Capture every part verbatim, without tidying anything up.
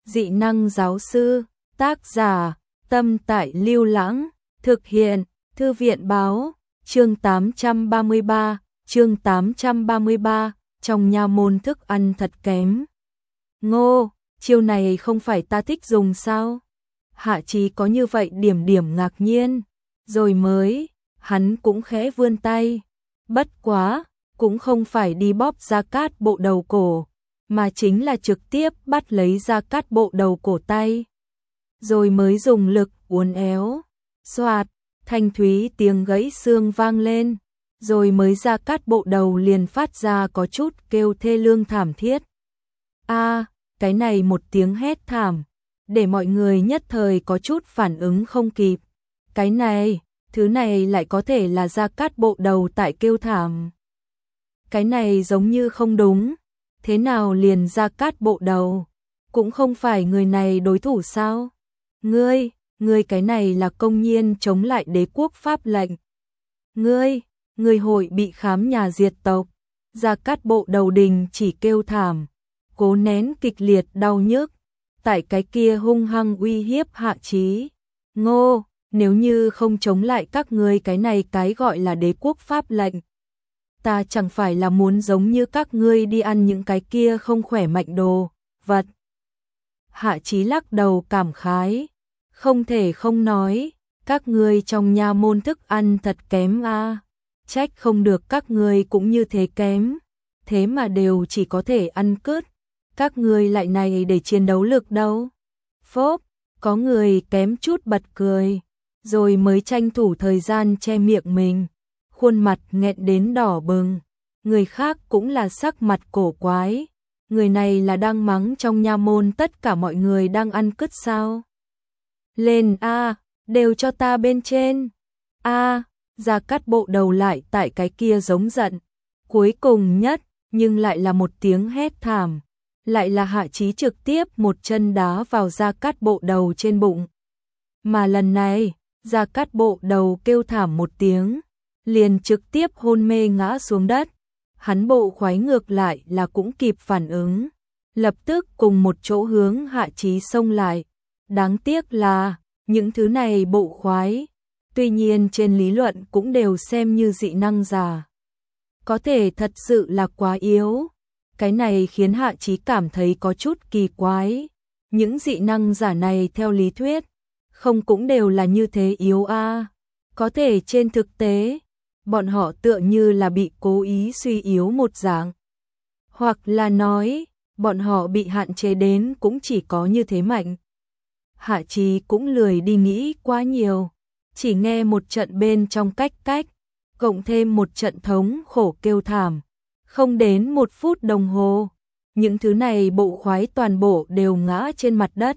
Dị năng giáo sư, tác giả, Tâm Tại Lưu Lãng, thực hiện, Thư viện báo, chương tám trăm ba mươi ba, chương tám trăm ba mươi ba, trong nha môn thức ăn thật kém. Ngô, chiêu này không phải ta thích dùng sao? Hạ Chí có như vậy điểm điểm ngạc nhiên, rồi mới, hắn cũng khẽ vươn tay. Bất quá, cũng không phải đi bóp Gia Cát Bộ đầu cổ, mà chính là trực tiếp bắt lấy Gia Cát Bộ đầu cổ tay. Rồi mới dùng lực uốn éo, xoạt, thanh thúy tiếng gãy xương vang lên, rồi mới Gia Cát Bộ đầu liền phát ra có chút kêu thê lương thảm thiết. A, cái này một tiếng hét thảm, để mọi người nhất thời có chút phản ứng không kịp. Cái này, thứ này lại có thể là Gia Cát Bộ đầu tại kêu thảm. Cái này giống như không đúng, thế nào liền Gia Cát Bộ đầu, cũng không phải người này đối thủ sao? Ngươi, ngươi cái này là công nhiên chống lại đế quốc pháp lệnh. Ngươi, ngươi hội bị khám nhà diệt tộc. Gia Cát Bộ đầu đình chỉ kêu thảm, cố nén kịch liệt đau nhức, tại cái kia hung hăng uy hiếp Hạ Chí. Ngô, nếu như không chống lại các ngươi cái này cái gọi là đế quốc pháp lệnh, ta chẳng phải là muốn giống như các ngươi đi ăn những cái kia không khỏe mạnh đồ vật. Hạ Chí lắc đầu cảm khái, không thể không nói, các ngươi trong nha môn thức ăn thật kém a, trách không được các ngươi cũng như thế kém, thế mà đều chỉ có thể ăn cứt, các ngươi lại này để chiến đấu lực đâu. Phốp, có người kém chút bật cười, rồi mới tranh thủ thời gian che miệng mình, khuôn mặt nghẹn đến đỏ bừng, người khác cũng là sắc mặt cổ quái, người này là đang mắng trong nha môn tất cả mọi người đang ăn cứt sao? Lên a, đều cho ta bên trên. A, Gia Cát Bộ đầu lại tại cái kia giống giận. Cuối cùng nhất, nhưng lại là một tiếng hét thảm, lại là Hạ Chí trực tiếp một chân đá vào Gia Cát Bộ đầu trên bụng. Mà lần này, Gia Cát Bộ đầu kêu thảm một tiếng, liền trực tiếp hôn mê ngã xuống đất. Hắn bộ khoái ngược lại là cũng kịp phản ứng, lập tức cùng một chỗ hướng Hạ Chí xông lại. Đáng tiếc là, những thứ này bộ khoái, tuy nhiên trên lý luận cũng đều xem như dị năng giả, có thể thật sự là quá yếu. Cái này khiến Hạ Chí cảm thấy có chút kỳ quái. Những dị năng giả này theo lý thuyết, không cũng đều là như thế yếu a? Có thể trên thực tế, bọn họ tựa như là bị cố ý suy yếu một dạng. Hoặc là nói, bọn họ bị hạn chế đến cũng chỉ có như thế mạnh. Hạ Chí cũng lười đi nghĩ quá nhiều, chỉ nghe một trận bên trong cách cách, cộng thêm một trận thống khổ kêu thảm. Không đến một phút đồng hồ, những thứ này bộ khoái toàn bộ đều ngã trên mặt đất.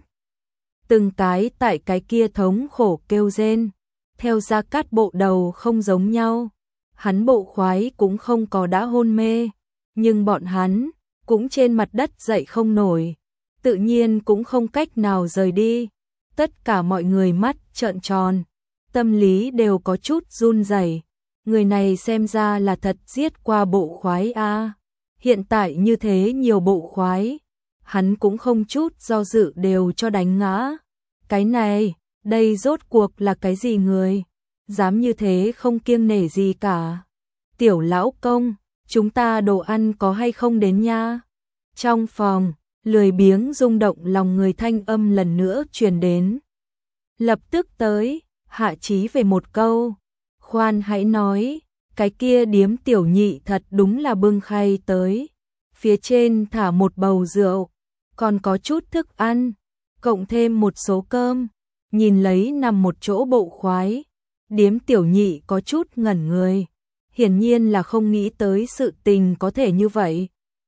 Từng cái tại cái kia thống khổ kêu rên, theo Gia Cát Bộ đầu không giống nhau. Hắn bộ khoái cũng không có đã hôn mê, nhưng bọn hắn cũng trên mặt đất dậy không nổi, tự nhiên cũng không cách nào rời đi. Tất cả mọi người mắt trợn tròn, tâm lý đều có chút run rẩy. Người này xem ra là thật giết qua bộ khoái a. Hiện tại như thế nhiều bộ khoái, hắn cũng không chút do dự đều cho đánh ngã. Cái này, đây rốt cuộc là cái gì người? Dám như thế không kiêng nể gì cả. Tiểu lão công, chúng ta đồ ăn có hay không đến nha? Trong phòng, lười biếng rung động lòng người thanh âm lần nữa truyền đến. Lập tức tới, Hạ Chí về một câu. Khoan hãy nói, cái kia điếm tiểu nhị thật đúng là bưng khay tới. Phía trên thả một bầu rượu, còn có chút thức ăn, cộng thêm một số cơm. Nhìn lấy nằm một chỗ bộ khoái, điếm tiểu nhị có chút ngẩn người. Hiển nhiên là không nghĩ tới sự tình có thể như vậy.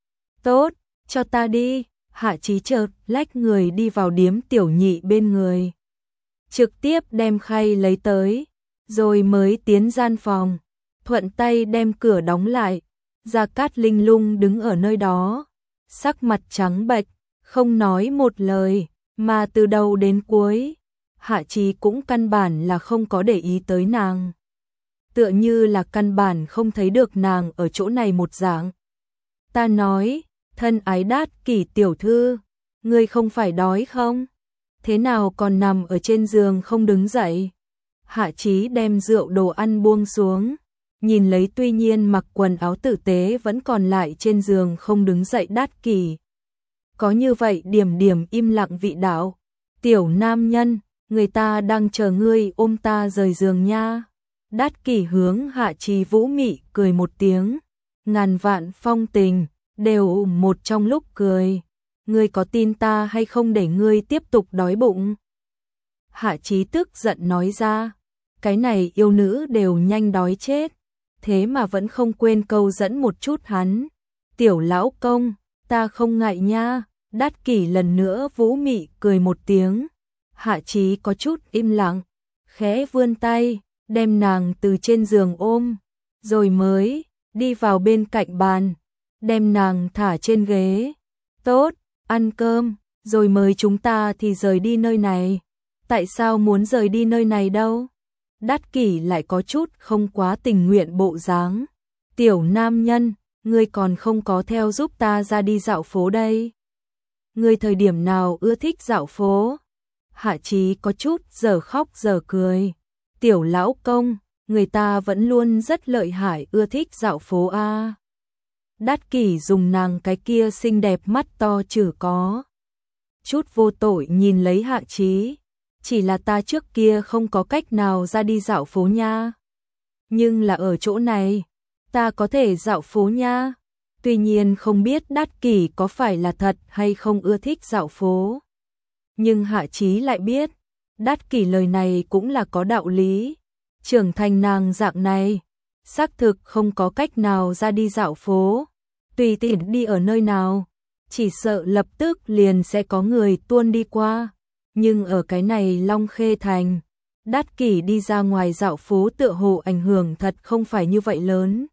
Tốt, cho ta đi. Hạ Chí chợt lách người đi vào điếm tiểu nhị bên người, trực tiếp đem khay lấy tới, rồi mới tiến gian phòng, thuận tay đem cửa đóng lại. Gia Cát Linh Lung đứng ở nơi đó, sắc mặt trắng bệch, không nói một lời, mà từ đầu đến cuối, Hạ Chí cũng căn bản là không có để ý tới nàng. Tựa như là căn bản không thấy được nàng ở chỗ này một dạng. Ta nói, thân ái Đát Kỷ tiểu thư, ngươi không phải đói không? Thế nào còn nằm ở trên giường không đứng dậy? Hạ Chí đem rượu đồ ăn buông xuống, nhìn lấy tuy nhiên mặc quần áo tử tế vẫn còn lại trên giường không đứng dậy Đát Kỷ. Có như vậy điểm điểm im lặng vị đạo, tiểu nam nhân, người ta đang chờ ngươi ôm ta rời giường nha. Đát Kỷ hướng Hạ Chí vũ mị cười một tiếng, ngàn vạn phong tình, đều một trong lúc cười. Ngươi có tin ta hay không để ngươi tiếp tục đói bụng? Hạ Chí tức giận nói ra, cái này yêu nữ đều nhanh đói chết, thế mà vẫn không quên câu dẫn một chút hắn. Tiểu lão công, ta không ngại nha. Đát Kỷ lần nữa vũ mị cười một tiếng. Hạ Chí có chút im lặng, khẽ vươn tay, đem nàng từ trên giường ôm, rồi mới đi vào bên cạnh bàn, đem nàng thả trên ghế. Tốt, ăn cơm, rồi mời chúng ta thì rời đi nơi này. Tại sao muốn rời đi nơi này đâu? Đát Kỷ lại có chút không quá tình nguyện bộ dáng. Tiểu nam nhân, ngươi còn không có theo giúp ta ra đi dạo phố đây. Ngươi thời điểm nào ưa thích dạo phố? Hạ Chí có chút giờ khóc giờ cười. Tiểu lão công, người ta vẫn luôn rất lợi hại ưa thích dạo phố a. À. Đát Kỷ dùng nàng cái kia xinh đẹp mắt to chử có chút vô tội nhìn lấy Hạ Chí. Chỉ là ta trước kia không có cách nào ra đi dạo phố nha. Nhưng là ở chỗ này, ta có thể dạo phố nha. Tuy nhiên không biết Đát Kỷ có phải là thật hay không ưa thích dạo phố. Nhưng Hạ Chí lại biết, Đát Kỷ lời này cũng là có đạo lý. Trưởng thành nàng dạng này, xác thực không có cách nào ra đi dạo phố. Tùy tiện đi ở nơi nào, chỉ sợ lập tức liền sẽ có người tuôn đi qua. Nhưng ở cái này Long Khê Thành, Đát Kỷ đi ra ngoài dạo phố tựa hồ ảnh hưởng thật không phải như vậy lớn.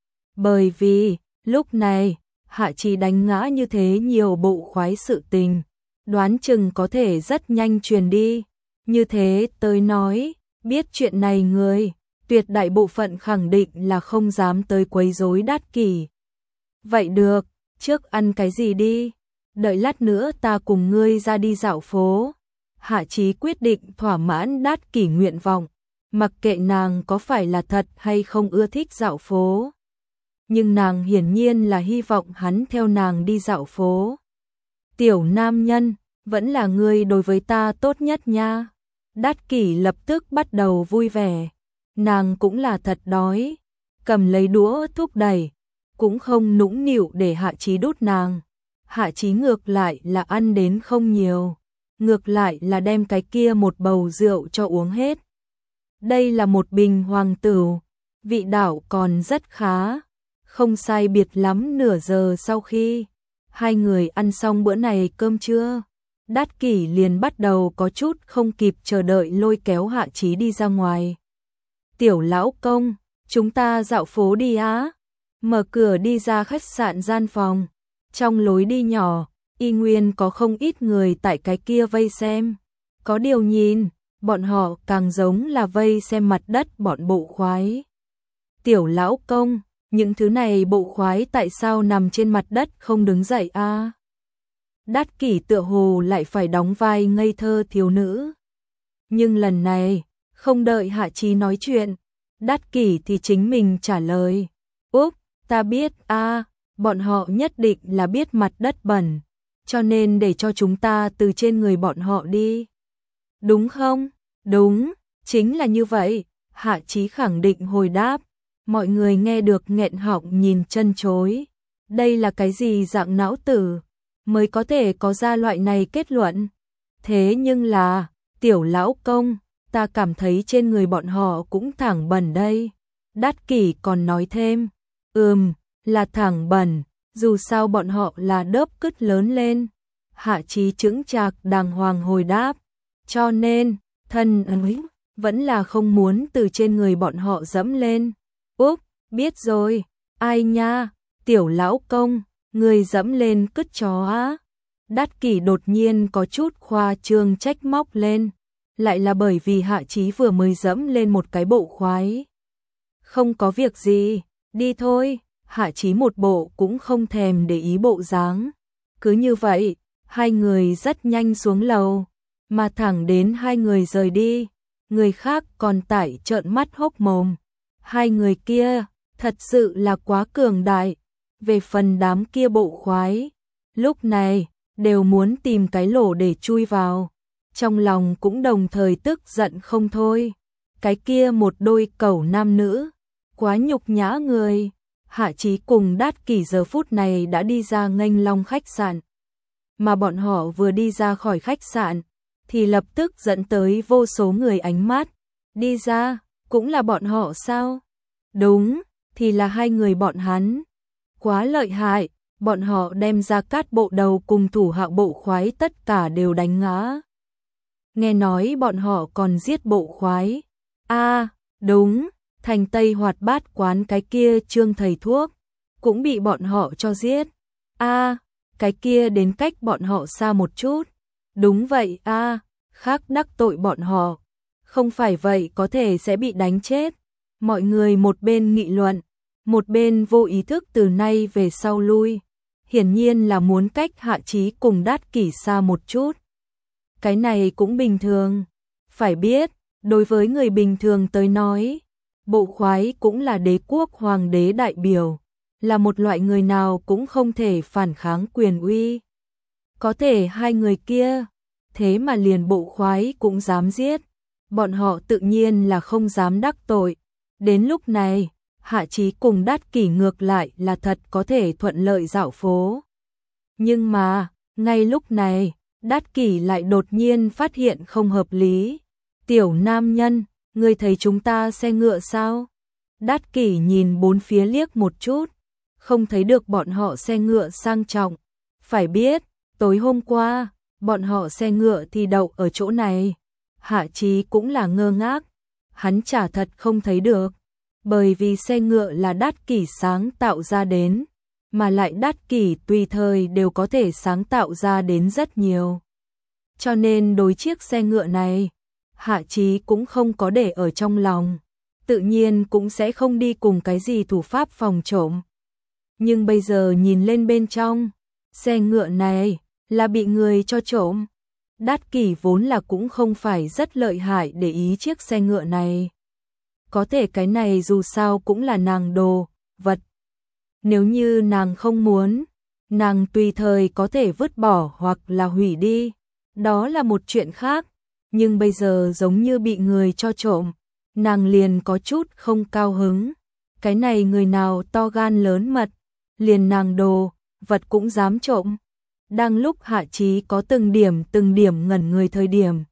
Bởi vì, lúc này, Hạ Chí đánh ngã như thế nhiều bộ khoái sự tình, đoán chừng có thể rất nhanh truyền đi. Như thế tới nói, biết chuyện này người, tuyệt đại bộ phận khẳng định là không dám tới quấy rối Đát Kỷ. Vậy được, trước ăn cái gì đi, đợi lát nữa ta cùng ngươi ra đi dạo phố. Hạ Chí quyết định thỏa mãn Đát Kỷ nguyện vọng, mặc kệ nàng có phải là thật hay không ưa thích dạo phố. Nhưng nàng hiển nhiên là hy vọng hắn theo nàng đi dạo phố. Tiểu nam nhân, vẫn là ngươi đối với ta tốt nhất nha. Đát Kỷ lập tức bắt đầu vui vẻ. Nàng cũng là thật đói, cầm lấy đũa thúc đẩy, cũng không nũng nịu để Hạ Chí đút nàng. Hạ Chí ngược lại là ăn đến không nhiều, ngược lại là đem cái kia một bầu rượu cho uống hết. Đây là một bình hoàng tửu, vị đạo còn rất khá, không sai biệt lắm. Nửa giờ sau khi hai người ăn xong bữa này cơm trưa, Đát Kỷ liền bắt đầu có chút không kịp chờ đợi lôi kéo Hạ Chí đi ra ngoài. Tiểu lão công, chúng ta dạo phố đi á. Mở cửa đi ra khách sạn gian phòng, trong lối đi nhỏ, y nguyên có không ít người tại cái kia vây xem. Có điều nhìn, bọn họ càng giống là vây xem mặt đất bọn bộ khoái. Tiểu lão công, những thứ này bộ khoái tại sao nằm trên mặt đất không đứng dậy a? À? Đát Kỷ tựa hồ lại phải đóng vai ngây thơ thiếu nữ. Nhưng lần này, không đợi Hạ Chí nói chuyện, Đát Kỷ thì chính mình trả lời. Úp, ta biết a, à, bọn họ nhất định là biết mặt đất bẩn, cho nên để cho chúng ta từ trên người bọn họ đi. Đúng không? Đúng, chính là như vậy, Hạ Chí khẳng định hồi đáp. Mọi người nghe được nghẹn họng nhìn chân chối. Đây là cái gì dạng não tử mới có thể có ra loại này kết luận? Thế nhưng là, tiểu lão công, ta cảm thấy trên người bọn họ cũng thẳng bẩn đây. Đát Kỷ còn nói thêm, ừm, là thẳng bẩn, dù sao bọn họ là đớp cứt lớn lên. Hạ Chí chững chạc đàng hoàng hồi đáp, cho nên, thân ấy vẫn là không muốn từ trên người bọn họ dẫm lên. Úp, biết rồi, ai nha, tiểu lão công, người dẫm lên cứt chó á. Đát Kỷ đột nhiên có chút khoa trương trách móc lên, lại là bởi vì Hạ Chí vừa mới dẫm lên một cái bộ khoái. Không có việc gì, đi thôi. Hạ Chí một bộ cũng không thèm để ý bộ dáng. Cứ như vậy, Hai người rất nhanh xuống lầu, mà thẳng đến hai người rời đi, người khác còn tại trợn mắt hốc mồm. Hai người kia, thật sự là quá cường đại. Về phần đám kia bộ khoái, lúc này, đều muốn tìm cái lỗ để chui vào. Trong lòng cũng đồng thời tức giận không thôi. Cái kia một đôi cẩu nam nữ, quá nhục nhã người. Hạ Chí cùng Đát Kỷ giờ phút này đã đi ra nghênh long khách sạn. Mà bọn họ vừa đi ra khỏi khách sạn, thì lập tức dẫn tới vô số người ánh mắt. Đi ra, cũng là bọn họ sao? Đúng, thì là hai người bọn hắn. Quá lợi hại, bọn họ đem ra cát bộ đầu cùng thủ hạ bộ khoái tất cả đều đánh ngã. Nghe nói bọn họ còn giết bộ khoái. A, à, đúng, thành Tây Hoạt Bát quán cái kia Trương thầy thuốc, cũng bị bọn họ cho giết. A, à, cái kia đến cách bọn họ xa một chút. Đúng vậy a, à, khác đắc tội bọn họ. Không phải vậy có thể sẽ bị đánh chết. Mọi người một bên nghị luận, một bên vô ý thức từ nay về sau lui. Hiển nhiên là muốn cách Hạ Chí cùng Đát Kỷ xa một chút. Cái này cũng bình thường. Phải biết, đối với người bình thường tới nói, bộ khoái cũng là đế quốc hoàng đế đại biểu, là một loại người nào cũng không thể phản kháng quyền uy. Có thể hai người kia, thế mà liền bộ khoái cũng dám giết, bọn họ tự nhiên là không dám đắc tội. Đến lúc này, Hạ Chí cùng Đát Kỷ ngược lại là thật có thể thuận lợi dạo phố. Nhưng mà, ngay lúc này, Đát Kỷ lại đột nhiên phát hiện không hợp lý. Tiểu nam nhân, ngươi thấy chúng ta xe ngựa sao? Đát Kỷ nhìn bốn phía liếc một chút, không thấy được bọn họ xe ngựa sang trọng. Phải biết, tối hôm qua, bọn họ xe ngựa thì đậu ở chỗ này. Hạ Chí cũng là ngơ ngác, hắn chả thật không thấy được. Bởi vì xe ngựa là Đát Kỷ sáng tạo ra đến, mà lại Đát Kỷ tùy thời đều có thể sáng tạo ra đến rất nhiều. Cho nên đối chiếc xe ngựa này, Hạ Chí cũng không có để ở trong lòng, tự nhiên cũng sẽ không đi cùng cái gì thủ pháp phòng trộm. Nhưng bây giờ nhìn lên bên trong, xe ngựa này là bị người cho trộm. Đát Kỷ vốn là cũng không phải rất lợi hại để ý chiếc xe ngựa này. Có thể cái này dù sao cũng là nàng đồ, vật. Nếu như nàng không muốn, nàng tùy thời có thể vứt bỏ hoặc là hủy đi. Đó là một chuyện khác. Nhưng bây giờ giống như bị người cho trộm, nàng liền có chút không cao hứng. Cái này người nào to gan lớn mật, liền nàng đồ, vật cũng dám trộm. Đang lúc Hạ Chí có từng điểm từng điểm ngẩn người thời điểm,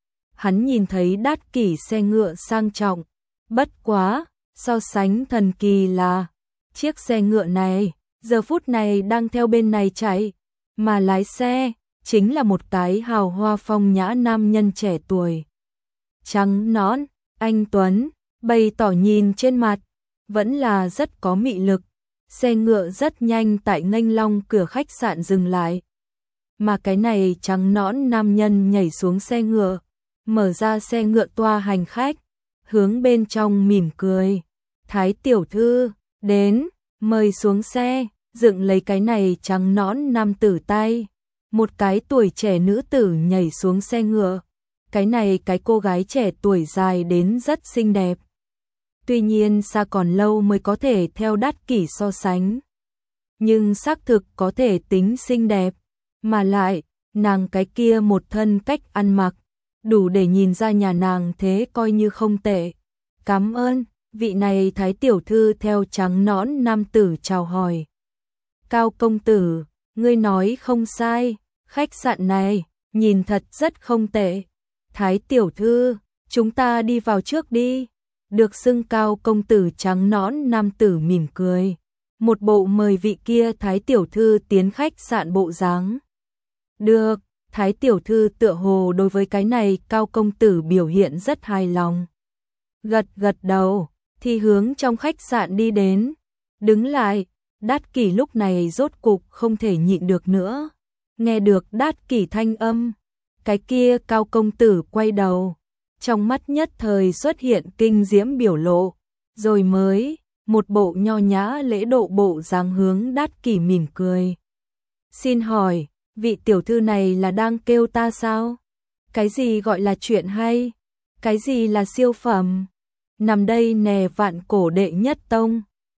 hắn nhìn thấy Đát Kỷ xe ngựa sang trọng. Bất quá, so sánh thần kỳ là, chiếc xe ngựa này, giờ phút này đang theo bên này chạy, mà lái xe, chính là một cái hào hoa phong nhã nam nhân trẻ tuổi. Trắng nõn, anh tuấn, bày tỏ nhìn trên mặt, vẫn là rất có mị lực. Xe ngựa rất nhanh tại nghênh long cửa khách sạn dừng lại. Mà cái này trắng nõn nam nhân nhảy xuống xe ngựa, mở ra xe ngựa toa hành khách, hướng bên trong mỉm cười. Thái tiểu thư, đến, mời xuống xe, dựng lấy cái này trắng nõn nam tử tay. Một cái tuổi trẻ nữ tử nhảy xuống xe ngựa. Cái này cái cô gái trẻ tuổi dài đến rất xinh đẹp. Tuy nhiên xa còn lâu mới có thể theo Đát Kỷ so sánh. Nhưng xác thực có thể tính xinh đẹp. Mà lại, nàng cái kia một thân cách ăn mặc, đủ để nhìn ra nhà nàng thế coi như không tệ. Cảm ơn, vị này thái tiểu thư theo trắng nõn nam tử chào hỏi. Cao công tử, ngươi nói không sai, khách sạn này, nhìn thật rất không tệ. Thái tiểu thư, chúng ta đi vào trước đi. Được xưng Cao công tử trắng nõn nam tử mỉm cười. Một bộ mời vị kia thái tiểu thư tiến khách sạn bộ dáng. Được, thái tiểu thư tựa hồ đối với cái này Cao công tử biểu hiện rất hài lòng. Gật gật đầu, thì hướng trong khách sạn đi đến. Đứng lại, Đát Kỷ lúc này rốt cục không thể nhịn được nữa. Nghe được Đát Kỷ thanh âm, cái kia Cao công tử quay đầu, trong mắt nhất thời xuất hiện kinh diễm biểu lộ, rồi mới một bộ nho nhã lễ độ bộ dáng hướng Đát Kỷ mỉm cười. Xin hỏi, vị tiểu thư này là đang kêu ta sao? Cái gì gọi là chuyện hay? Cái gì là siêu phẩm? Nằm đây nè vạn cổ đệ nhất tông.